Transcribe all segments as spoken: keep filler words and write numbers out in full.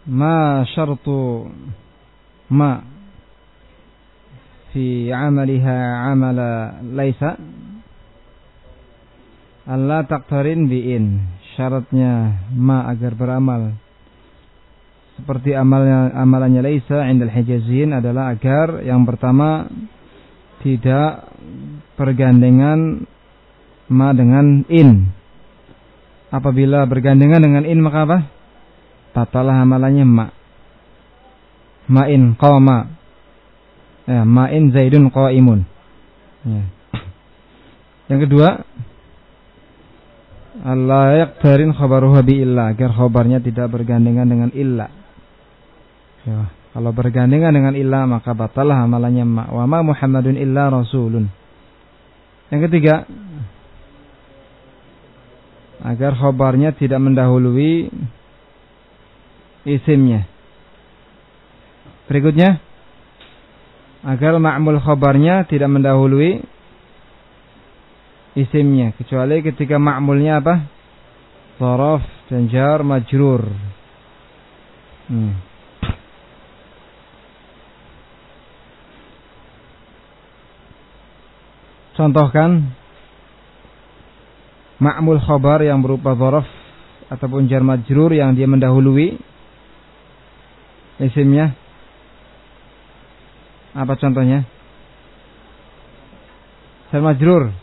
ma syartu ma fi amaliha amala laisa alla taqtarin bi'in. Syaratnya ma agar beramal seperti amalnya amalannya laisa indal hijazin adalah agar yang pertama tidak bergandengan ma dengan in. Apabila bergandengan dengan in maka apa? Batalah amalannya ma. Ma in qama. Ya, ma in Zaidun qaimun. Ya. Yang kedua, Allah yaqtarin khabaruha bi illa, agar khabarnya tidak bergandengan dengan illa. Ya, kalau bergandengan dengan illa maka batalah amalannya ma. Wa ma Muhammadun illa rasulun. Yang ketiga, agar khabarnya tidak mendahului isimnya. Berikutnya, agar ma'mul khabarnya tidak mendahului isimnya, kecuali ketika ma'mulnya apa? Dzaraf dan jar majrur. Hmm. Contohkan ma'mul khabar yang berupa dzaraf ataupun jar majrur yang dia mendahului isimnya. Apa contohnya? Jar majrur.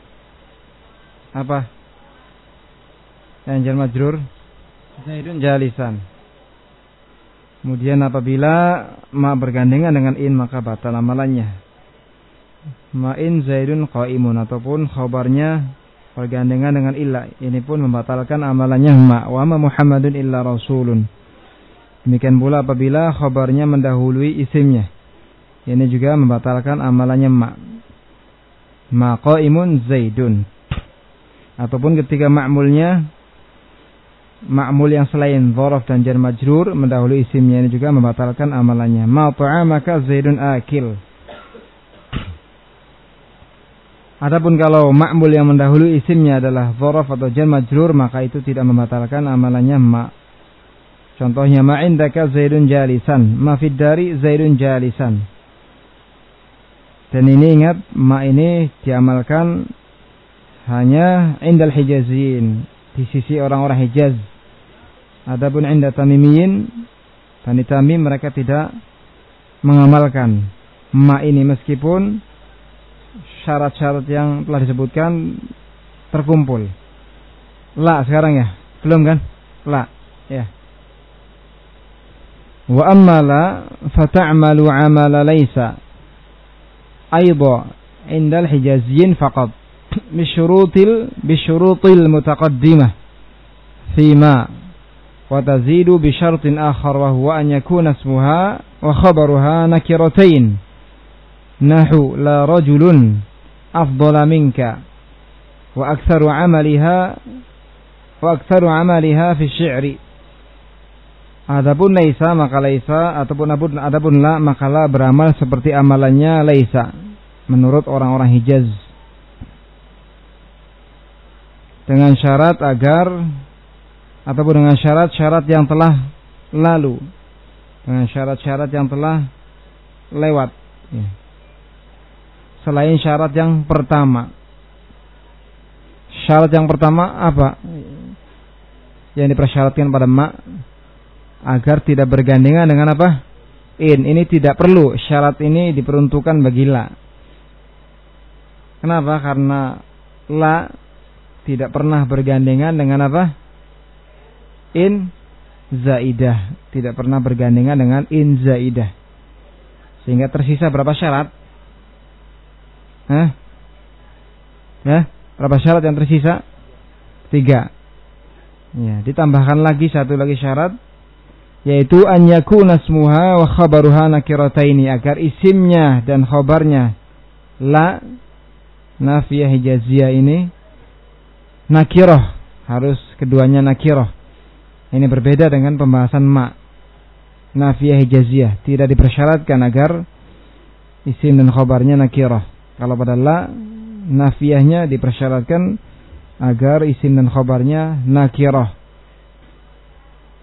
Apa? Yang jar majrur? Zaidun jalisan. Kemudian apabila ma bergandengan dengan in maka batal amalannya. Ma in Zaidun qaimun, ataupun khabarnya bergandengan dengan illa, ini pun membatalkan amalannya ma. Wa ma Muhammadun illa rasulun. Demikian pula apabila khabarnya mendahului isimnya, ini juga membatalkan amalannya ma. Ma qaimun Zaidun. Ataupun ketika ma'mulnya ma'mul yang selain dzaraf dan jar majrur mendahului isimnya, ini juga membatalkan amalannya. Ma ta'amaka Zaidun akil. Adapun kalau ma'mul yang mendahului isimnya adalah dzaraf atau jar majrur, maka itu tidak membatalkan amalannya ma. Contohnya ma indaka Zaidun jalisan, ma fid dari Zaidun jalisan. Dan ini ingat, ma ini diamalkan hanya indal hijazin, di sisi orang-orang Hijaz. Adapun inda tamimiyin, Bani Tamim, mereka tidak mengamalkan ma ini meskipun syarat-syarat yang telah disebutkan terkumpul. La sekarang ya? Belum kan? La, ya. Wa amma la fata'malu amala laysa aidha indal hijaziyin faqat bisyurutil bisyurutil mutaqaddimah fima wa tazidu bi syartin akhar wa huwa an yakuna ismuha wa khabaruha nakiratain nahu la rajulun afdala minka wa aktsaru amaliha wa aktsaru amaliha fi syi'ri. Adapun laisa maka laisa, ataupun adapun la maka la beramal seperti amalannya laisa menurut orang-orang Hijaz, dengan syarat agar ataupun dengan syarat-syarat yang telah lalu, dengan syarat-syarat yang telah lewat ya. Selain syarat yang pertama. Syarat yang pertama apa? Yang dipersyaratkan pada ma, agar tidak bergandengan dengan apa? In. Ini tidak perlu. Syarat ini diperuntukkan bagi la. Kenapa? Karena la tidak pernah bergandengan dengan apa? In zaidah. Tidak pernah bergandengan dengan in zaidah. Sehingga tersisa berapa syarat? Hah? Ya, berapa syarat yang tersisa? Tiga. Ya, ditambahkan lagi satu lagi syarat, yaitu an yakuna ismuha wa khabaruha nakirataini, agar isimnya dan khabarnya la nafiyah hijaziyah ini nakirah, harus keduanya nakirah. Ini berbeda dengan pembahasan ma. Nafiyah hijaziyah tidak dipersyaratkan agar isim dan khabarnya nakirah. Kalau pada la, nafiyahnya dipersyaratkan agar isim dan khabarnya nakirah.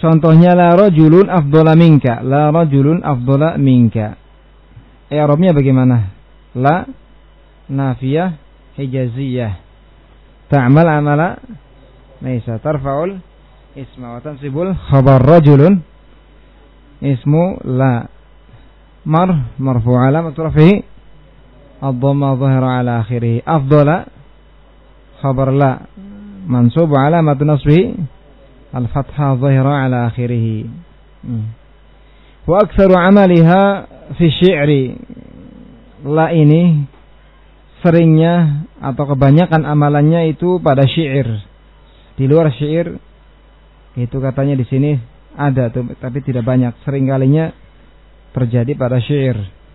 Contohnya la rajulun afdhala minka, la rajulun afdhala minka. I'rabnya bagaimana? La nafiyah hijaziyah. Ta'mal amala laisa, tarfa'ul isma wa tansibul khabar. Rajulun ismu la, mar marfu' alamat rafihi ad-dhamma dhahira ala akhirih. Afdhala khabar la, mansub alamat nasbihi al-fathah dhahira ala akhirih. Wa aktsaru amaliha fi syi'ri. La ini seringnya atau kebanyakan amalannya itu pada syair. Di luar syair itu katanya di sini ada tuh, tapi tidak banyak. Seringkalinya terjadi pada syair.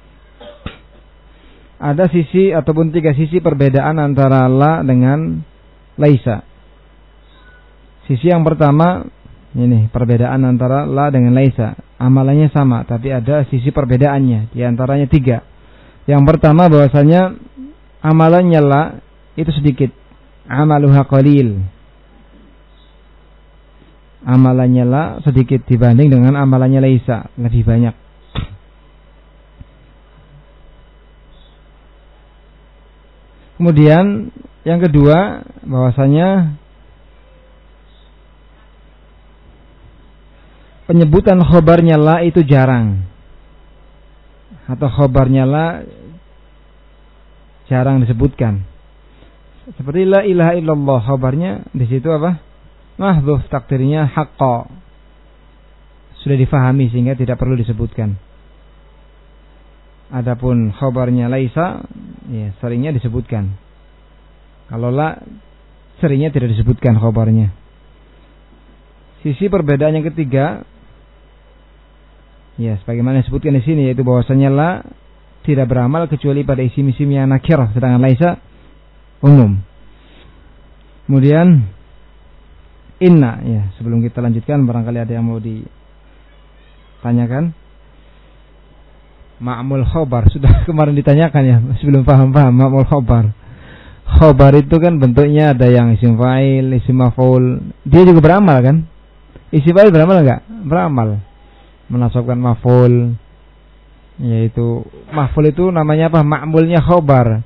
Ada sisi ataupun tiga sisi perbedaan antara la dengan laisa. Sisi yang pertama ini perbedaan antara la dengan laisa. Amalannya sama, tapi ada sisi perbedaannya. Di antaranya tiga. Yang pertama bahwasanya amalannya la itu sedikit. Amaluha qalil. Amalannya la sedikit dibanding dengan amalannya laisa, lebih banyak. Kemudian yang kedua bahwasanya penyebutan khobarnya la itu jarang, atau khobarnya la jarang disebutkan. Seperti la ilaha illallah, khobarnya di situ apa? Mahdhuf, takdirnya haqqa. Sudah difahami sehingga tidak perlu disebutkan. Adapun khobarnya laisa, ya seringnya disebutkan. Kalau la seringnya tidak disebutkan khobarnya. Sisi perbedaan yang ketiga, ya, sebagaimana disebutkan di sini, yaitu bahwasanya la tidak beramal kecuali pada isim-isim yang nakirah, sedangkan laisa umum. Kemudian inna, ya, sebelum kita lanjutkan barangkali ada yang mau ditanyakan. Ma'mul khobar sudah kemarin ditanyakan ya, sebelum paham-paham ma'mul khobar. Khobar itu kan bentuknya ada yang isim fa'il, isim maf'ul. Dia juga beramal kan? Isim fa'il beramal enggak? Beramal. Menasabkan maf'ul, yaitu maf'ul itu namanya apa? Ma'mulnya khobar.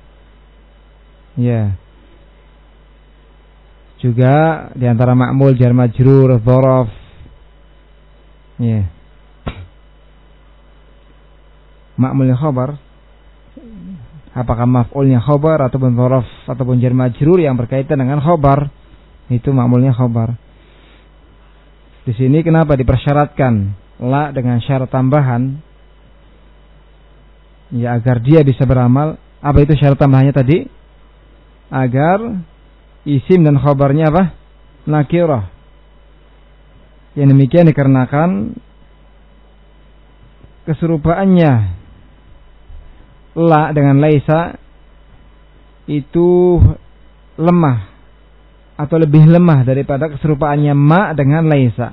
Ya. Juga diantara ma'mul jar majrur, dzaraf. Ya. Ma'mulnya khobar, apakah maf'ulnya khobar ataupun dzaraf ataupun jar majrur yang berkaitan dengan khobar, itu ma'mulnya khobar. Di sini kenapa dipersyaratkan la dengan syarat tambahan? Ya, agar dia bisa beramal. Apa itu syarat tambahannya tadi? Agar isim dan khobarnya apa? Nakirah. Yang demikian dikarenakan keserupaannya la dengan laisa itu lemah atau lebih lemah daripada keserupaannya ma dengan laisa.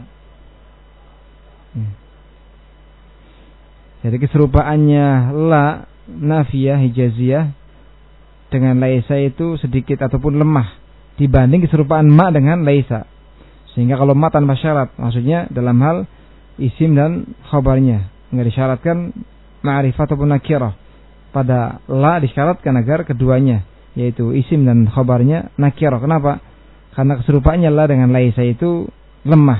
Jadi keserupaannya la nafiyah hijaziyah dengan laisa itu sedikit ataupun lemah dibanding keserupaan ma dengan laisa. Sehingga kalau ma tanpa syarat, maksudnya dalam hal isim dan khabarnya, enggak disyaratkan ma'rifah ataupun nakirah. Pada la disyaratkan agar keduanya, yaitu isim dan khabarnya nakirah. Kenapa? Karena keserupaannya la dengan laisa itu lemah.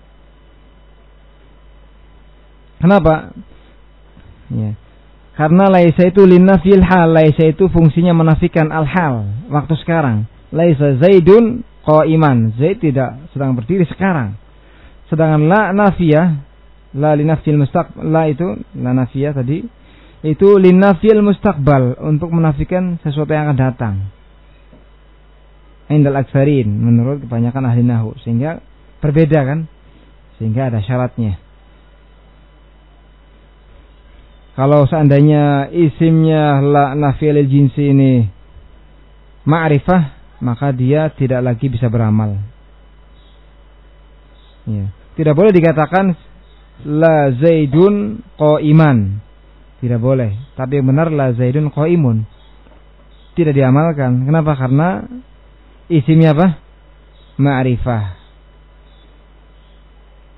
Kenapa? Ya. Karena laisa itu linafil hal, laisa itu fungsinya menafikan al-hal, waktu sekarang. Laisa Zaidun qa'iman, Zaid tidak sedang berdiri sekarang. Sedangkan la nafiyah, la linafil mustaqbal, la itu la nafiyah tadi itu linafil mustaqbal, untuk menafikan sesuatu yang akan datang. Indal aktsarin, menurut kebanyakan ahli nahwu, sehingga berbeda kan? Sehingga ada syaratnya. Kalau seandainya isimnya la nafiyil jinsi ini ma'rifah, maka dia tidak lagi bisa beramal. Ya. Tidak boleh dikatakan la Zaidun qa'iman. Tidak boleh. Tapi benar la Zaidun qa'imun. Tidak diamalkan. Kenapa? Karena isimnya apa? Ma'rifah.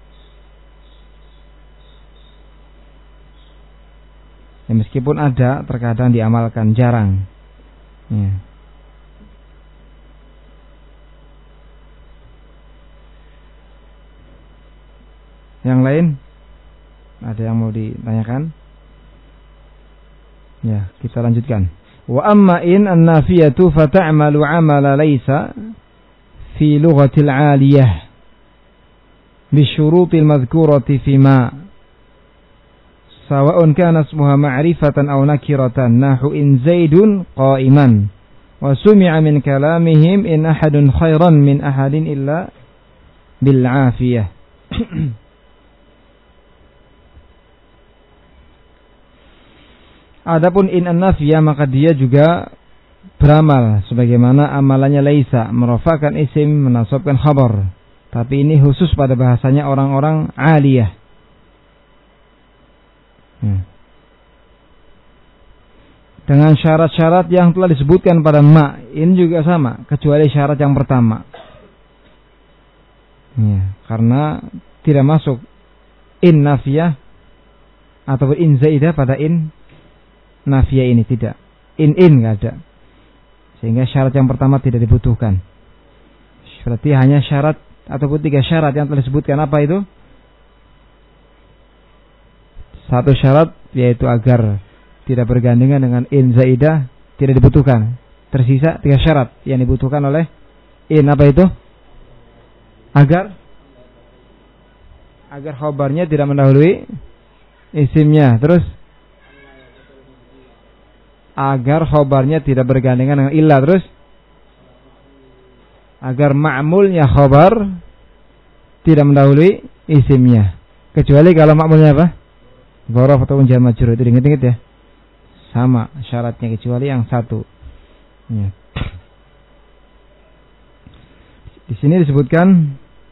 Ya, meskipun ada, terkadang diamalkan, jarang. Ya. Yang lain? Ada yang mau ditanyakan? Ya, kita lanjutkan. Wa amma in an-nafiyatu fata'malu 'amala laysa fi lughatil 'aliyah bi syurutil madhkurati fi ma sawa'un kana ismuha ma'rifatan aw nakiratan nahu in zaidun qa'iman wa sumi'a min kalamihim in ahadun khairan min ahadin illa bil 'afiyah. Adapun in an-nafiyah maka dia juga beramal sebagaimana amalannya laisa, merafakan isim, menasabkan khabar. Tapi ini khusus pada bahasanya orang-orang aliyah. Hmm. Dengan syarat-syarat yang telah disebutkan pada ma, ini juga sama, kecuali syarat yang pertama. Ya, karena tidak masuk in nafiyah atau in zaidah pada in nafiyah ini, tidak. In-in nggak ada. Sehingga syarat yang pertama tidak dibutuhkan. Berarti hanya syarat ataupun tiga syarat yang telah disebutkan. Apa itu? Satu syarat yaitu agar tidak bergandengan dengan in zaidah, tidak dibutuhkan. Tersisa tiga syarat yang dibutuhkan oleh in. Apa itu? Agar agar khabarnya tidak mendahului isimnya. Terus agar khobarnya tidak bergandengan dengan illah. Terus agar ma'mulnya khobar tidak mendahului isimnya, kecuali kalau ma'mulnya apa? Dzaraf atau jar majrur. Itu diingat-ingat ya, sama syaratnya kecuali yang satu ya. Di sini disebutkan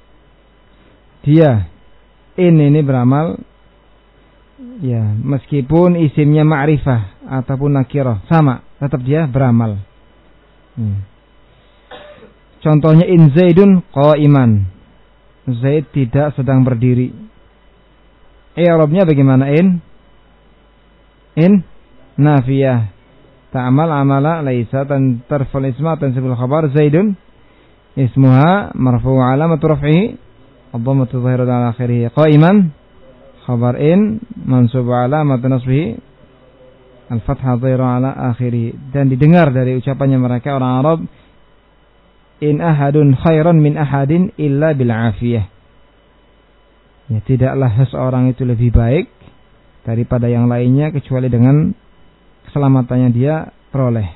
dia in ini beramal ya, meskipun isimnya ma'rifah ataupun nakirah, sama, tetap dia beramal. Hmm. Contohnya in zaidun qa'iman, Zaid tidak sedang berdiri. I'rabnya bagaimana in? In nafiyah. Ta'amal amala laisa tan tarful isma tansibul khabar zaidun ismuha marfu'u alamatu raf'ihi ad-dhammatu dhahiratu ala akhirih. Qa'iman khabar in mansub alamat nasbihi al-fathah dhahira ala akhiri. Dan didengar dari ucapannya mereka orang Arab, in ahadun khairan min ahadin illa bil afiyah. Ya, tidaklah seseorang itu lebih baik daripada yang lainnya kecuali dengan keselamatannya dia peroleh.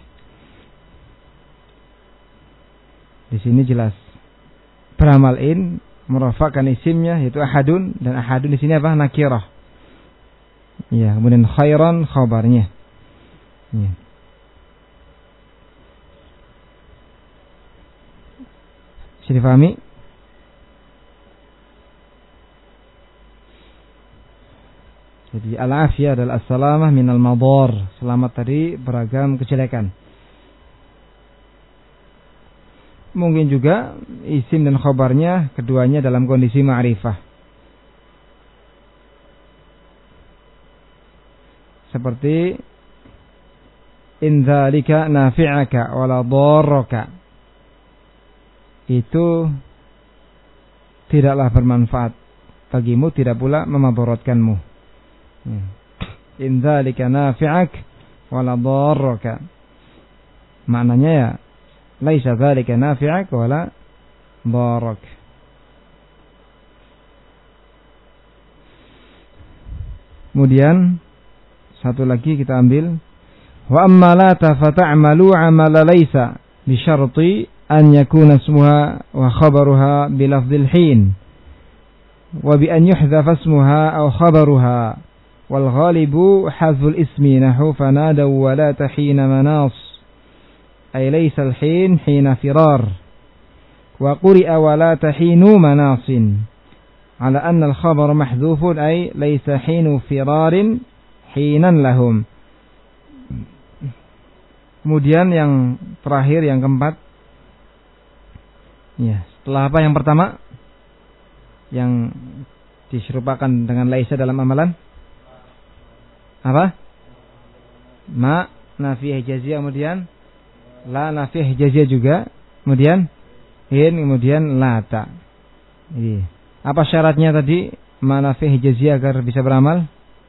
Di sini jelas beramal in merafakan isimnya yaitu ahadun, dan ahadun di sini apa? Nakirah. Ya, kemudian khairan khabarnya. Ya. Bisa difahami? Jadi al-afiyah adalah as-salamah minal madar, selamat dari beragam kejelekan. Mungkin juga isim dan khabarnya keduanya dalam kondisi ma'rifah. Seperti in dzalika nafi'aka wala dharraka. Itu tidaklah bermanfaat bagimu, tidak pula memadaratkanmu. In dzalika nafi'ak wala dharraka. Maknanya ya laisa dzalika nafi'ak wala dharrak. Kemudian satu lagi kita ambil, wa amma la tafata'malu 'amala laysa bi syarti an yakuna ismuha wa khabaruha bi lafdhil hin wa bi an yuhdhafa ismuha aw khabaruha wal ghalibu hadful ismi nahu fanadaw wa la tahina manas ay laysa al hin hina firar wa quri'a wa la tahinu manasin ala anna al khabar mahdhufun ay laysa hinu firarin hinan lahum. Kemudian yang terakhir, yang keempat, ya, setelah apa yang pertama yang diserupakan dengan laisa dalam amalan? Apa? ma nafiyah hijaziyah, kemudian la nafiyah hijaziyah juga, kemudian in, kemudian lata. Jadi, apa syaratnya tadi ma nafiyah hijaziyah agar bisa beramal?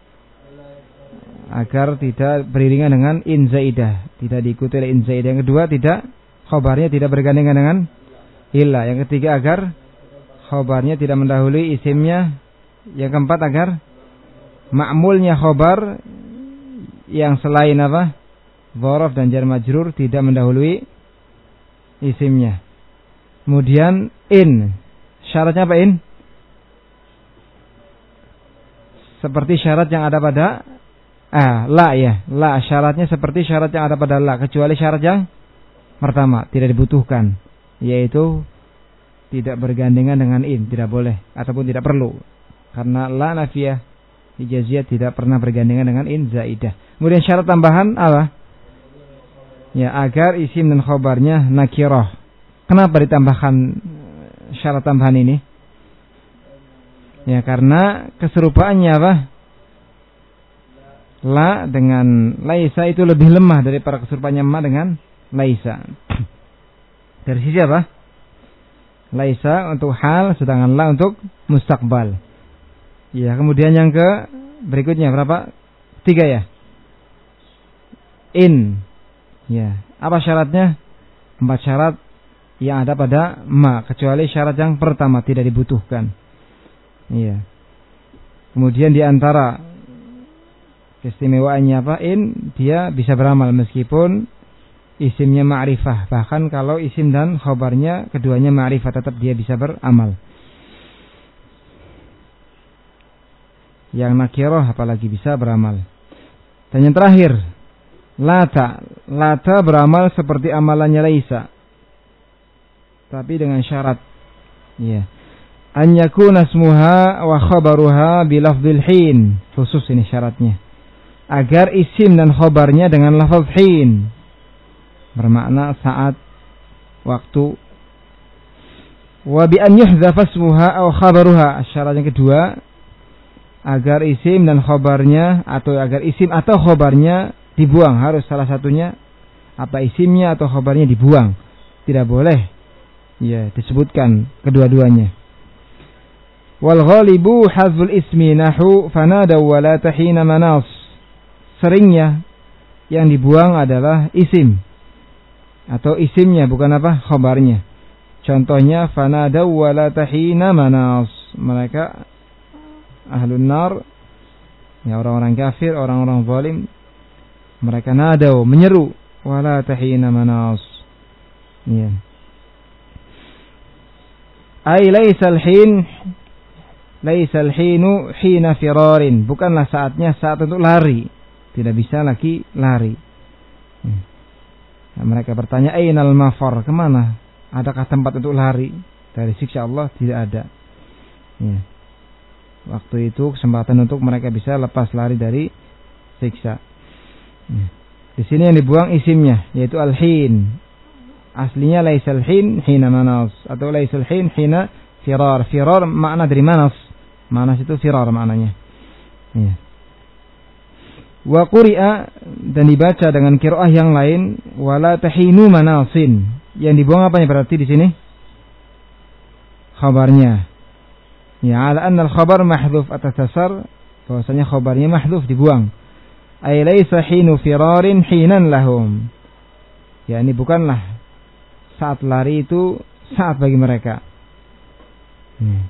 Agar tidak beriringan dengan in zaidah, tidak diikuti oleh in zaidah. Yang kedua, tidak khobarnya tidak bergandengan dengan illa. Yang ketiga, agar khobarnya tidak mendahului isimnya. Yang keempat, agar ma'mulnya khobar yang selain apa? Dzaraf dan jar majrur tidak mendahului isimnya. Kemudian in. Syaratnya apa in? Seperti syarat yang ada pada ah, la ya. La syaratnya seperti syarat yang ada pada la, kecuali syarat yang pertama tidak dibutuhkan, yaitu tidak bergandengan dengan in, tidak boleh ataupun tidak perlu. Karena la nafiyah hijaziyah tidak pernah bergandengan dengan in zaidah. Kemudian syarat tambahan apa? Ya, agar isim dan khobarnya nakirah. Kenapa ditambahkan syarat tambahan ini? Ya, karena keserupaannya apa? La dengan laisa itu lebih lemah daripada keserupaannya ma dengan laisa. Dari sisi apa? Laisa untuk hal, sedangkan la untuk mustaqbal. Ya, kemudian yang ke berikutnya berapa? Tiga ya. In. Ya, apa syaratnya? Empat syarat yang ada pada ma, kecuali syarat yang pertama tidak dibutuhkan. Iya. Kemudian di antara keistimewaannya apa? In, dia bisa beramal meskipun isimnya ma'rifah. Bahkan kalau isim dan khobarnya keduanya ma'rifah, tetap dia bisa beramal. Yang nakirah apalagi bisa beramal. Dan yang terakhir, lata. Lata beramal seperti amalannya laisa, tapi dengan syarat, ya, an yakuna ismuha wa khabaruha bi lafdzil hin. Khusus ini syaratnya, agar isim dan khabarnya dengan lafaz hin, bermakna saat, waktu. Wa bi an yuhdhafa ismuha aw khabaruha. Syarat yang kedua, agar isim dan khabarnya, atau agar isim atau khabarnya dibuang, harus salah satunya, apa isimnya atau khabarnya dibuang, tidak boleh ya disebutkan kedua-duanya. Wal ghalibu hadzul ismi nahu fanada wa la tahina manas. Seringnya yang dibuang adalah isim atau isimnya, bukan apa? Khabarnya. Contohnya fanada wa la tahina manas. Mereka ahlun nar, ya orang-orang kafir, orang-orang zalim, mereka nadau, menyeru, wala tahina manas. Ya. Ai laisal hin, laisal hinu hina firarin. Bukanlah saatnya saat untuk lari. Tidak bisa lagi lari. Ya. Nah, mereka bertanya, ainal mafar, kemana? Adakah tempat untuk lari dari siksa Allah? Tidak ada. Ya. Waktu itu kesempatan untuk mereka bisa lepas lari dari siksa. Di sini yang dibuang isimnya, yaitu al-hin. Aslinya laisal hin hina manas, atau laisal hin hina firar. Firar makna dari manas. Manas itu firar maknanya. Ya. Wa quri'a, dan dibaca dengan qiraah yang lain, wala tahinu manasin. Yang dibuang apanya berarti di sini? Khabarnya. Ya, ala anna al-khabar mahdhuf, atas dasar bahwasanya khabarnya mahdhuf, dibuang. Ay laisa hinu firarin hinan lahum. Ya, ini bukanlah saat lari itu saat bagi mereka. Hmm.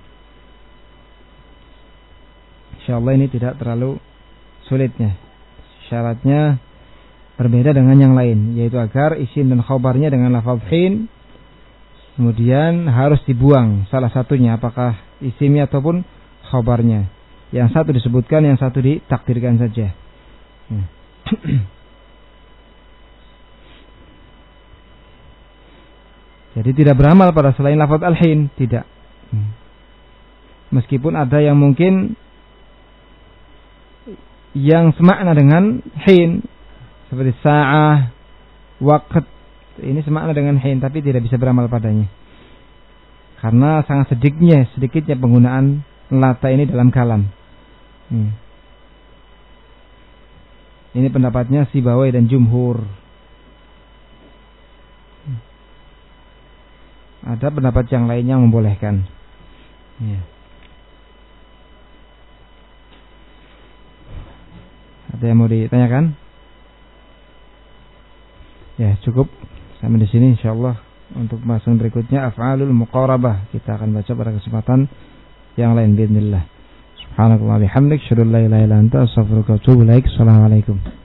Insyaallah ini tidak terlalu sulitnya. Syaratnya berbeda dengan yang lain, yaitu agar isim dan khabarnya dengan lafaz hin, kemudian harus dibuang salah satunya, apakah isimnya ataupun khabarnya. Yang satu disebutkan, yang satu ditakdirkan saja. Hmm. Jadi tidak beramal pada selain lafaz al-hin, tidak. Hmm. Meskipun ada yang mungkin yang semakna dengan hin, seperti sa'ah, waqt, ini semakna dengan hin, tapi tidak bisa beramal padanya, karena sangat sedikitnya sedikitnya penggunaan lata ini dalam kalam. Hmm. Ini pendapatnya Sibawai dan jumhur. Ada pendapat yang lainnya membolehkan. Ya. Ada yang mau ditanyakan? Ya, cukup sampai di sini insyaallah. Untuk pembahasan berikutnya af'alul muqarabah, kita akan baca pada kesempatan yang lain باذن الله. Subhanallahi wa bihamdihi, asyhadu an la ilaha illa anta, astaghfiruka wa atubu ilaik. Assalamualaikum.